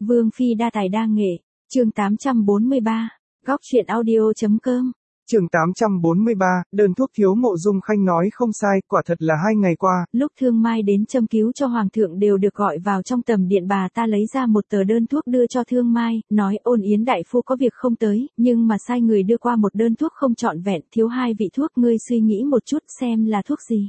Vương Phi đa tài đa nghệ, chương 843, góc truyện audio.com. Chương 843, đơn thuốc thiếu Mộ Dung Khanh nói không sai, quả thật là 2 ngày qua. Lúc Thương Mai đến châm cứu cho Hoàng thượng đều được gọi vào trong tầm điện, bà ta lấy ra một tờ đơn thuốc đưa cho Thương Mai, nói Ôn Yến đại phu có việc không tới, nhưng mà sai người đưa qua một đơn thuốc không trọn vẹn, thiếu 2 vị thuốc, ngươi suy nghĩ một chút xem là thuốc gì.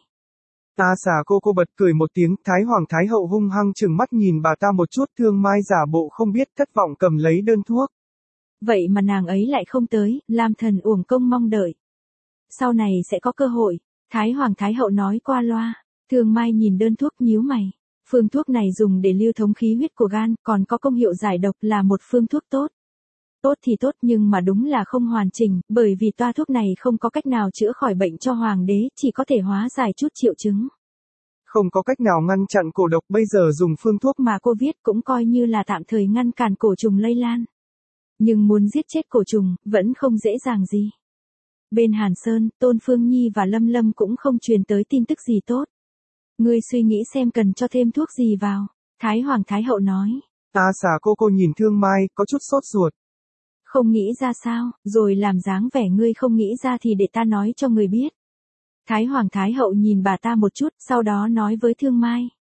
Xà cô bật cười một tiếng, Thái Hoàng Thái Hậu hung hăng chừng mắt nhìn bà ta một chút, Thương Mai giả bộ không biết, thất vọng cầm lấy đơn thuốc. Vậy mà nàng ấy lại không tới, làm thần uổng công mong đợi. Sau này sẽ có cơ hội, Thái Hoàng Thái Hậu nói qua loa. Thương Mai nhìn đơn thuốc nhíu mày. Phương thuốc này dùng để lưu thống khí huyết của gan, còn có công hiệu giải độc, là một phương thuốc tốt. Tốt thì tốt nhưng mà đúng là không hoàn chỉnh, bởi vì toa thuốc này không có cách nào chữa khỏi bệnh cho Hoàng đế, chỉ có thể hóa giải chút triệu chứng. Không có cách nào ngăn chặn cổ độc, bây giờ dùng phương thuốc mà cô viết cũng coi như là tạm thời ngăn cản cổ trùng lây lan. Nhưng muốn giết chết cổ trùng, vẫn không dễ dàng gì. Bên Hàn Sơn, Tôn Phương Nhi và Lâm Lâm cũng không truyền tới tin tức gì tốt. Ngươi suy nghĩ xem cần cho thêm thuốc gì vào, Thái Hoàng Thái Hậu nói. Xà cô nhìn Thương Mai, có chút sốt ruột. Không nghĩ ra sao, rồi làm dáng vẻ ngươi không nghĩ ra thì để ta nói cho ngươi biết. Thái Hoàng Thái Hậu nhìn bà ta một chút, sau đó nói với Thương Mai.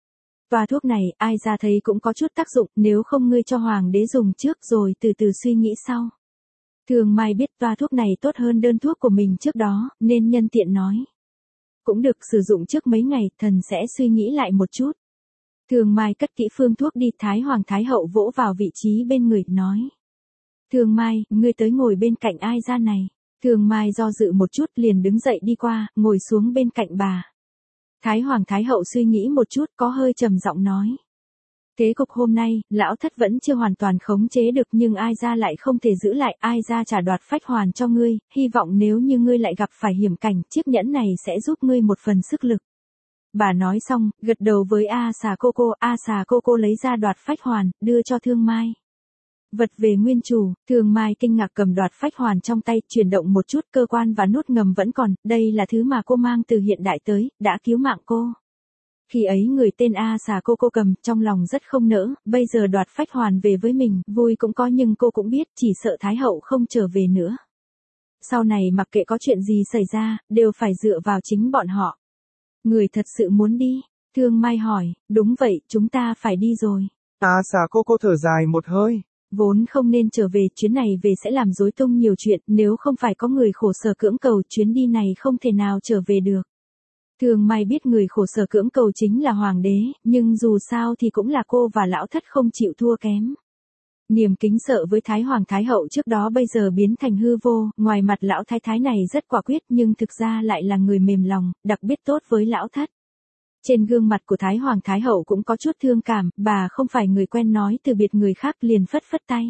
Toa thuốc này, ai ra thấy cũng có chút tác dụng, nếu không ngươi cho Hoàng đế dùng trước rồi từ từ suy nghĩ sau. Thương Mai biết toa thuốc này tốt hơn đơn thuốc của mình trước đó, nên nhân tiện nói. Cũng được, sử dụng trước mấy ngày, thần sẽ suy nghĩ lại một chút. Thương Mai cất kỹ phương thuốc đi, Thái Hoàng Thái Hậu vỗ vào vị trí bên người, nói. Thương Mai, ngươi tới ngồi bên cạnh ai ra này. Thương Mai do dự một chút liền đứng dậy đi qua, ngồi xuống bên cạnh bà. Thái Hoàng Thái Hậu suy nghĩ một chút, có hơi trầm giọng nói. Thế cục hôm nay, lão thất vẫn chưa hoàn toàn khống chế được, nhưng ai ra lại không thể giữ lại, ai ra trả đoạt phách hoàn cho ngươi, hy vọng nếu như ngươi lại gặp phải hiểm cảnh, chiếc nhẫn này sẽ giúp ngươi một phần sức lực. Bà nói xong, gật đầu với Xà cô lấy ra đoạt phách hoàn, đưa cho Thương Mai. Vật về nguyên chủ, Thương Mai kinh ngạc cầm đoạt phách hoàn trong tay, chuyển động một chút, cơ quan và nút ngầm vẫn còn, đây là thứ mà cô mang từ hiện đại tới, đã cứu mạng cô. Khi ấy người tên Xà cô cầm, trong lòng rất không nỡ, bây giờ đoạt phách hoàn về với mình, vui cũng có nhưng cô cũng biết, chỉ sợ Thái Hậu không trở về nữa. Sau này mặc kệ có chuyện gì xảy ra, đều phải dựa vào chính bọn họ. Người thật sự muốn đi? Thương Mai hỏi, đúng vậy, chúng ta phải đi rồi. Xà cô thở dài một hơi. Vốn không nên trở về, chuyến này về sẽ làm rối tung nhiều chuyện, nếu không phải có người khổ sở cưỡng cầu, chuyến đi này không thể nào trở về được. Thương Mai biết người khổ sở cưỡng cầu chính là Hoàng đế, nhưng dù sao thì cũng là cô và lão thất không chịu thua kém. Niềm kính sợ với Thái Hoàng Thái Hậu trước đó bây giờ biến thành hư vô, ngoài mặt lão thái thái này rất quả quyết nhưng thực ra lại là người mềm lòng, đặc biệt tốt với lão thất. Trên gương mặt của Thái Hoàng Thái Hậu cũng có chút thương cảm, bà không phải người quen nói từ biệt người khác liền phất phất tay.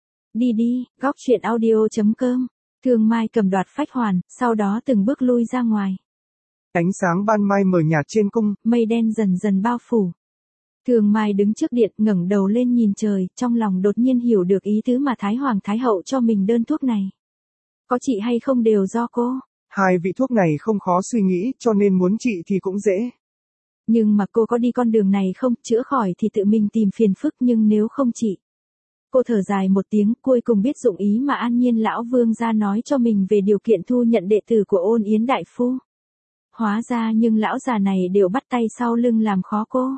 Đi đi, góc truyện audio.com. Thương Mai cầm đoạt phách hoàn, sau đó từng bước lui ra ngoài. Ánh sáng ban mai mờ nhạt trên cung, mây đen dần dần bao phủ. Thương Mai đứng trước điện, ngẩng đầu lên nhìn trời, trong lòng đột nhiên hiểu được ý tứ mà Thái Hoàng Thái Hậu cho mình đơn thuốc này. Có trị hay không đều do cô. 2 vị thuốc này không khó suy nghĩ, cho nên muốn trị thì cũng dễ. Nhưng mà cô có đi con đường này không, chữa khỏi thì tự mình tìm phiền phức, nhưng nếu không trị. Cô thở dài một tiếng, cuối cùng biết dụng ý mà An Nhiên lão vương gia nói cho mình về điều kiện thu nhận đệ tử của Ôn Yến đại phu. Hóa ra nhưng lão già này đều bắt tay sau lưng làm khó cô.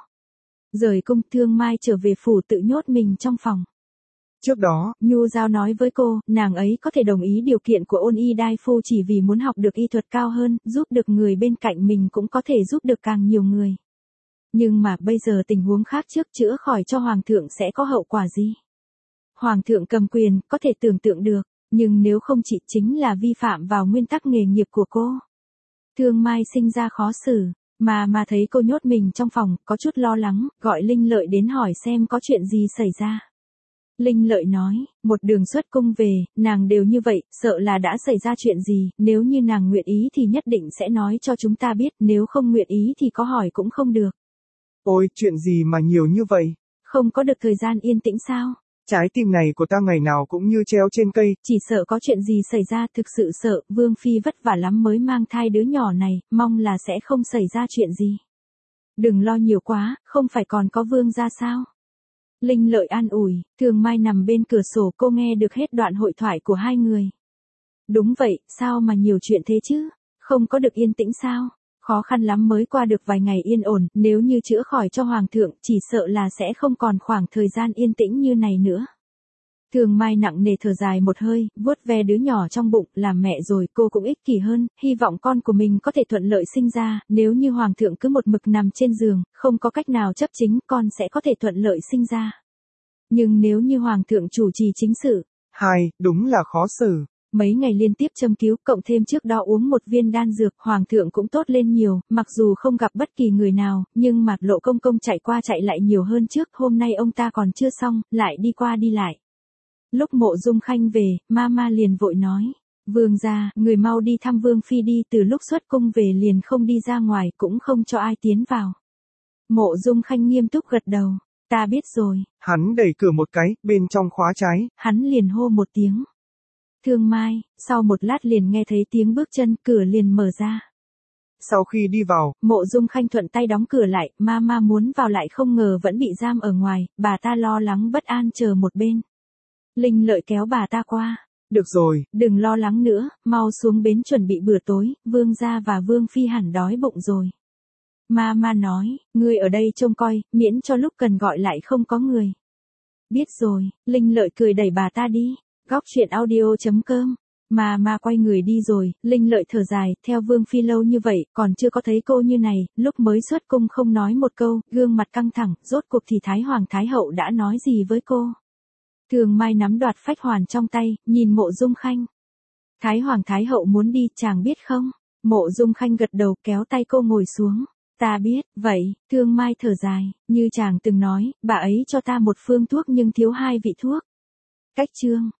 Rời cung, Thương Mai trở về phủ tự nhốt mình trong phòng. Trước đó, Nhu Giao nói với cô, nàng ấy có thể đồng ý điều kiện của Ôn Y đại phu chỉ vì muốn học được y thuật cao hơn, giúp được người bên cạnh mình cũng có thể giúp được càng nhiều người. Nhưng mà bây giờ tình huống khác, trước chữa khỏi cho Hoàng thượng sẽ có hậu quả gì? Hoàng thượng cầm quyền, có thể tưởng tượng được, nhưng nếu không chỉ chính là vi phạm vào nguyên tắc nghề nghiệp của cô. Thương Mai sinh ra khó xử, mà thấy cô nhốt mình trong phòng, có chút lo lắng, gọi Linh Lợi đến hỏi xem có chuyện gì xảy ra. Linh Lợi nói, một đường xuất cung về, nàng đều như vậy, sợ là đã xảy ra chuyện gì, nếu như nàng nguyện ý thì nhất định sẽ nói cho chúng ta biết, nếu không nguyện ý thì có hỏi cũng không được. Ôi, chuyện gì mà nhiều như vậy? Không có được thời gian yên tĩnh sao? Trái tim này của ta ngày nào cũng như treo trên cây. Chỉ sợ có chuyện gì xảy ra, thực sự sợ, Vương Phi vất vả lắm mới mang thai đứa nhỏ này, mong là sẽ không xảy ra chuyện gì. Đừng lo nhiều quá, không phải còn có Vương gia sao? Linh Lợi an ủi, Thường Mai nằm bên cửa sổ, cô nghe được hết đoạn hội thoại của hai người. Đúng vậy, sao mà nhiều chuyện thế chứ? Không có được yên tĩnh sao? Khó khăn lắm mới qua được vài ngày yên ổn, nếu như chữa khỏi cho Hoàng thượng, chỉ sợ là sẽ không còn khoảng thời gian yên tĩnh như này nữa. Thường Mai nặng nề thở dài một hơi, vuốt ve đứa nhỏ trong bụng, làm mẹ rồi cô cũng ích kỷ hơn, hy vọng con của mình có thể thuận lợi sinh ra, nếu như Hoàng thượng cứ một mực nằm trên giường, không có cách nào chấp chính, con sẽ có thể thuận lợi sinh ra. Nhưng nếu như Hoàng thượng chủ trì chính sự, đúng là khó xử. Mấy ngày liên tiếp châm cứu, cộng thêm trước đó uống một viên đan dược, Hoàng thượng cũng tốt lên nhiều, mặc dù không gặp bất kỳ người nào, nhưng mà Lộ công công chạy qua chạy lại nhiều hơn trước, hôm nay ông ta còn chưa xong, lại đi qua đi lại. Lúc Mộ Dung Khanh về, Mama liền vội nói, Vương gia, người mau đi thăm Vương Phi đi, từ lúc xuất cung về liền không đi ra ngoài, cũng không cho ai tiến vào. Mộ Dung Khanh nghiêm túc gật đầu, ta biết rồi. Hắn đẩy cửa một cái, bên trong khóa trái. Hắn liền hô một tiếng. Thương Mai, sau một lát liền nghe thấy tiếng bước chân, cửa liền mở ra. Sau khi đi vào, Mộ Dung Khanh thuận tay đóng cửa lại, Mama muốn vào lại không ngờ vẫn bị giam ở ngoài, bà ta lo lắng bất an chờ một bên. Linh Lợi kéo bà ta qua. Được rồi, đừng lo lắng nữa, mau xuống bến chuẩn bị bữa tối, Vương gia và Vương Phi hẳn đói bụng rồi. Mama nói, ngươi ở đây trông coi, miễn cho lúc cần gọi lại không có người. Biết rồi, Linh Lợi cười đẩy bà ta đi. Góc truyện audio.com. Mà quay người đi rồi, Linh Lợi thở dài, theo Vương Phi lâu như vậy, còn chưa có thấy cô như này, lúc mới xuất cung không nói một câu, gương mặt căng thẳng, rốt cuộc thì Thái Hoàng Thái Hậu đã nói gì với cô. Thường Mai nắm đoạt phách hoàn trong tay, nhìn Mộ Dung Khanh. Thái Hoàng Thái Hậu muốn đi, chàng biết không? Mộ Dung Khanh gật đầu, kéo tay cô ngồi xuống. Ta biết, vậy, Thương Mai thở dài, như chàng từng nói, bà ấy cho ta một phương thuốc nhưng thiếu 2 vị thuốc. Cách chương.